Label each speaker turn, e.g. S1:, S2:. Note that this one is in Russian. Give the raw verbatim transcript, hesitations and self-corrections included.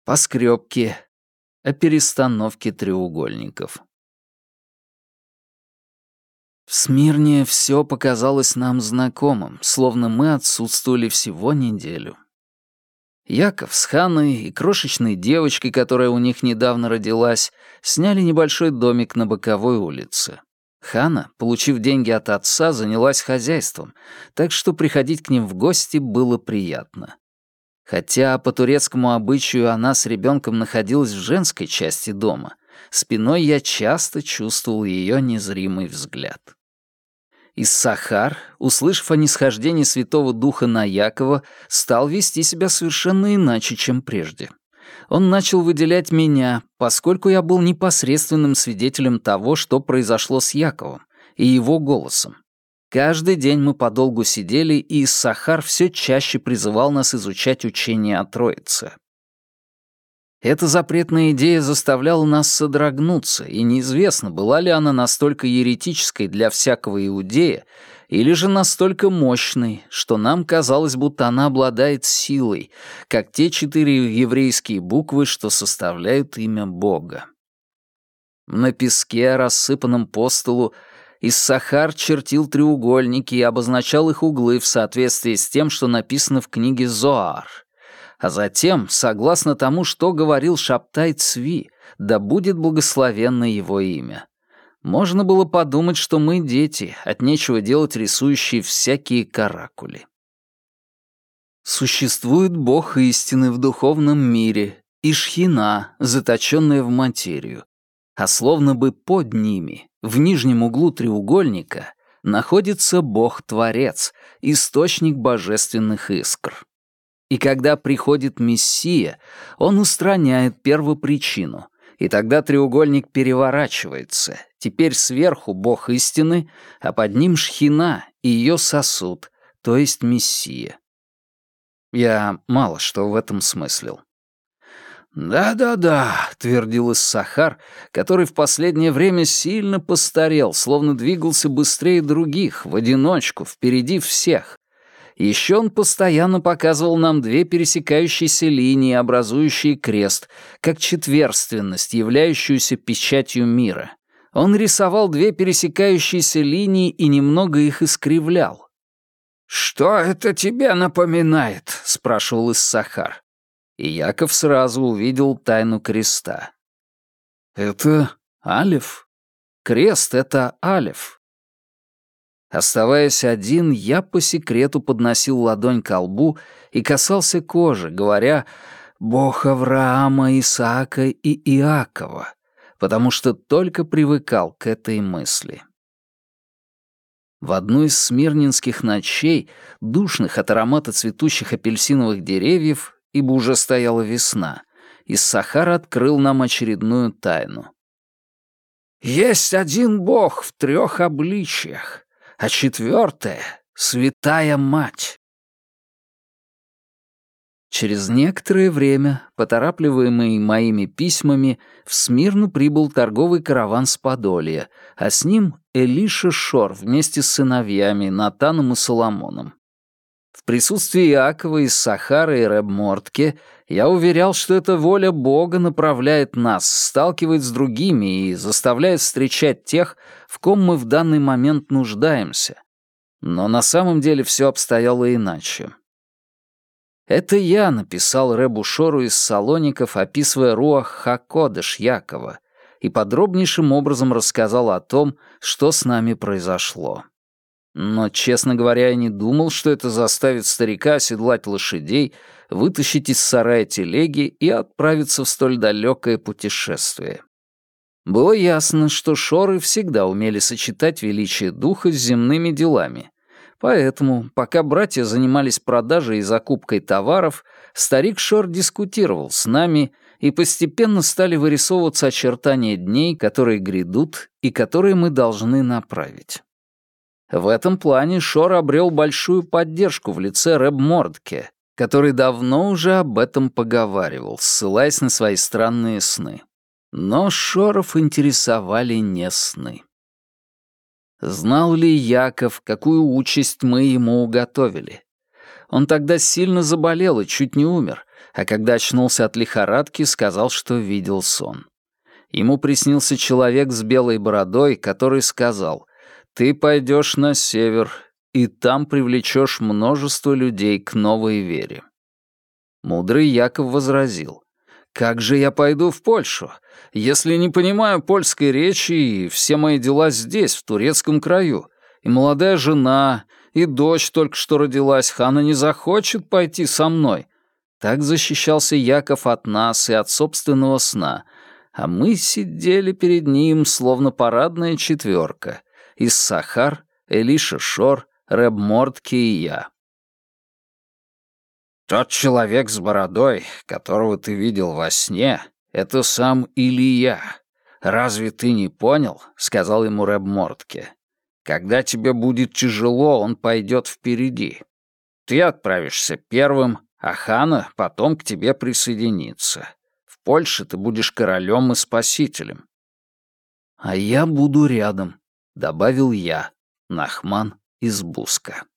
S1: поскрёбки, о перестановке треугольников. В Смирне все показалось нам знакомым, словно мы отсутствовали всего неделю. Яков с Ханной и крошечной девочкой, которая у них недавно родилась, сняли небольшой домик на боковой улице. Хана, получив деньги от отца, занялась хозяйством, так что приходить к ним в гости было приятно. Хотя по турецкому обычаю она с ребенком находилась в женской части дома, спиной я часто чувствовал ее незримый взгляд. Иссахар, услышав о нисхождении Святого Духа на Якова, стал вести себя совершенно иначе, чем прежде. Он начал выделять меня, поскольку я был непосредственным свидетелем того, что произошло с Яковом, и его голосом. Каждый день мы подолгу сидели, и Иссахар все чаще призывал нас изучать учение о Троице. Эта запретная идея заставляла нас содрогнуться, и неизвестно, была ли она настолько еретической для всякого иудея, или же настолько мощной, что нам казалось, будто она обладает силой, как те четыре еврейские буквы, что составляют имя Бога. На песке, рассыпанном по столу, Иссахар чертил треугольники и обозначал их углы в соответствии с тем, что написано в книге Зоар. А затем, согласно тому, что говорил Шабтай Цви, да будет благословенно его имя. Можно было подумать, что мы дети, от нечего делать рисующие всякие каракули. Существует Бог истины в духовном мире и шхина, заточенная в материю, а словно бы под ними, в нижнем углу треугольника, находится Бог-творец, источник божественных искр. И когда приходит Мессия, он устраняет первопричину, и тогда треугольник переворачивается. Теперь сверху Бог истины, а под ним шхина и ее сосуд, то есть Мессия. Я мало что в этом смыслил. «Да-да-да», — твердил Иссахар, который в последнее время сильно постарел, словно двигался быстрее других, в одиночку, впереди всех. Еще он постоянно показывал нам две пересекающиеся линии, образующие крест, как четверственность, являющуюся печатью мира. Он рисовал две пересекающиеся линии и немного их искривлял. «Что это тебе напоминает?» — спрашивал Иссахар. И Яков сразу увидел тайну креста. «Это алеф. Крест — это алеф». Оставаясь один, я по секрету подносил ладонь ко лбу и касался кожи, говоря «Бог Авраама, Исаака и Иакова», потому что только привыкал к этой мысли. В одну из смирненских ночей, душных от аромата цветущих апельсиновых деревьев, ибо уже стояла весна, Иссахар открыл нам очередную тайну. «Есть один Бог в трех обличиях, а четвертое — Святая Мать». Через некоторое время, поторапливаемый моими письмами, в Смирну прибыл торговый караван с Подолья, а с ним Элиша Шор вместе с сыновьями Натаном и Соломоном. В присутствии Иакова, Иссахара и Реб Мортке я уверял, что эта воля Бога направляет нас, сталкивает с другими и заставляет встречать тех, в ком мы в данный момент нуждаемся. Но на самом деле все обстояло иначе. Это я написал Ребу Шору из Салоников, описывая Руах ха-Кодеш Якова, и подробнейшим образом рассказал о том, что с нами произошло. Но, честно говоря, я не думал, что это заставит старика оседлать лошадей, вытащить из сарая телеги и отправиться в столь далекое путешествие. Было ясно, что Шоры всегда умели сочетать величие духа с земными делами. Поэтому, пока братья занимались продажей и закупкой товаров, старик Шор дискутировал с нами, и постепенно стали вырисовываться очертания дней, которые грядут и которые мы должны направить. В этом плане Шор обрел большую поддержку в лице Реб Мордке, который давно уже об этом поговаривал, ссылаясь на свои странные сны. Но Шоров интересовали не сны. Знал ли Яков, какую участь мы ему уготовили? Он тогда сильно заболел и чуть не умер, а когда очнулся от лихорадки, сказал, что видел сон. Ему приснился человек с белой бородой, который сказал: «Ты пойдешь на север, и там привлечешь множество людей к новой вере». Мудрый Яков возразил: «Как же я пойду в Польшу, если не понимаю польской речи, и все мои дела здесь, в турецком краю, и молодая жена, и дочь только что родилась, хана не захочет пойти со мной». Так защищался Яков от нас и от собственного сна, а мы сидели перед ним, словно парадная четверка: Иссахар, Элиша Шор, Реб Мортке и я. «Тот человек с бородой, которого ты видел во сне, это сам Илия. Разве ты не понял?» — сказал ему Реб Мортке. «Когда тебе будет тяжело, он пойдет впереди. Ты отправишься первым, а хана потом к тебе присоединится. В Польше ты будешь королем и спасителем». «А я буду рядом», — добавил я, Нахман из Буска.